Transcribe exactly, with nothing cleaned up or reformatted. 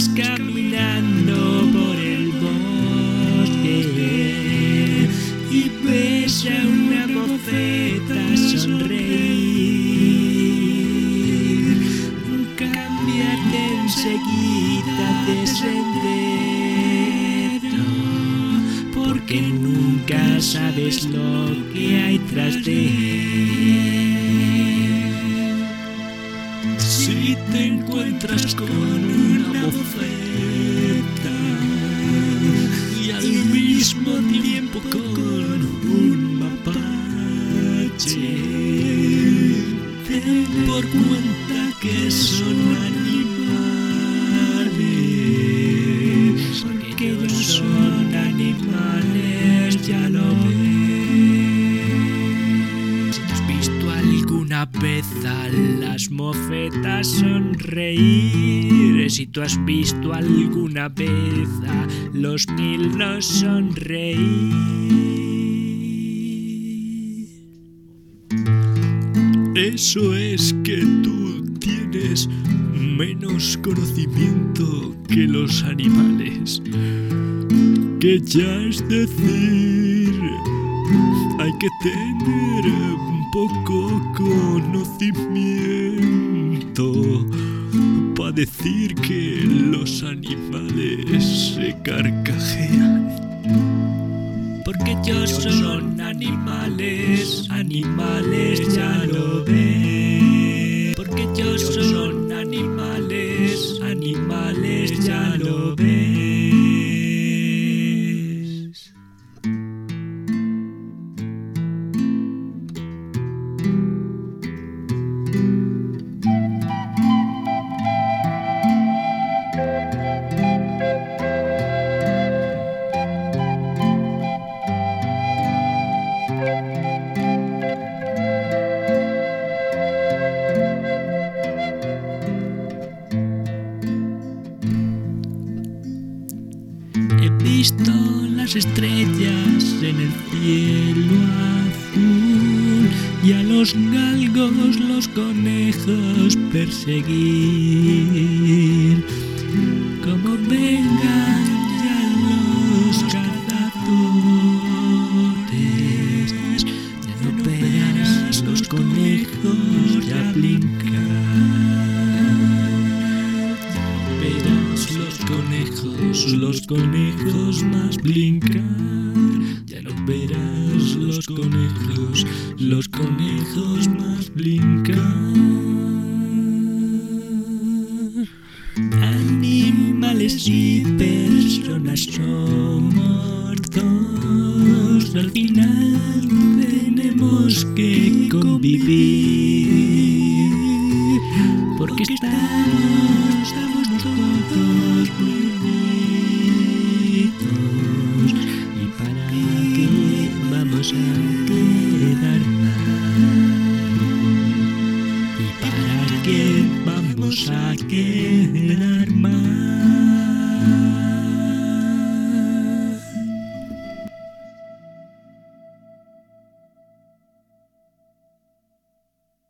Vas caminando por el bosque y ves a una mofeta sonreír. Cámbiate enseguida de sendero, porque nunca sabes lo que hay tras de él. Si te encuentras con una mofeta y al mismo tiempo con un mapache, ten por cuenta que son animales, porque ellos son animales, ya lo ves. Si has visto alguna vez a las mofetas sonreír, si tú has visto alguna vez a los nilos sonreír, eso es que tú tienes menos conocimiento que los animales, que ya es decir, hay que tener un poco conocimiento para decir que los animales se carcajean. Porque ellos son animales, animales, ya lo ves. Porque ellos son animales, animales, ya lo ves. He visto las estrellas en el cielo azul y a los galgos, los conejos perseguir. Como vengan ya los cazadores, ya no verás los conejos ya brincar. Verás los conejos, los conejos más brincar. Ya no verás los conejos, los conejos más brincar. Animales y personas somos dos. Al final tenemos que convivir.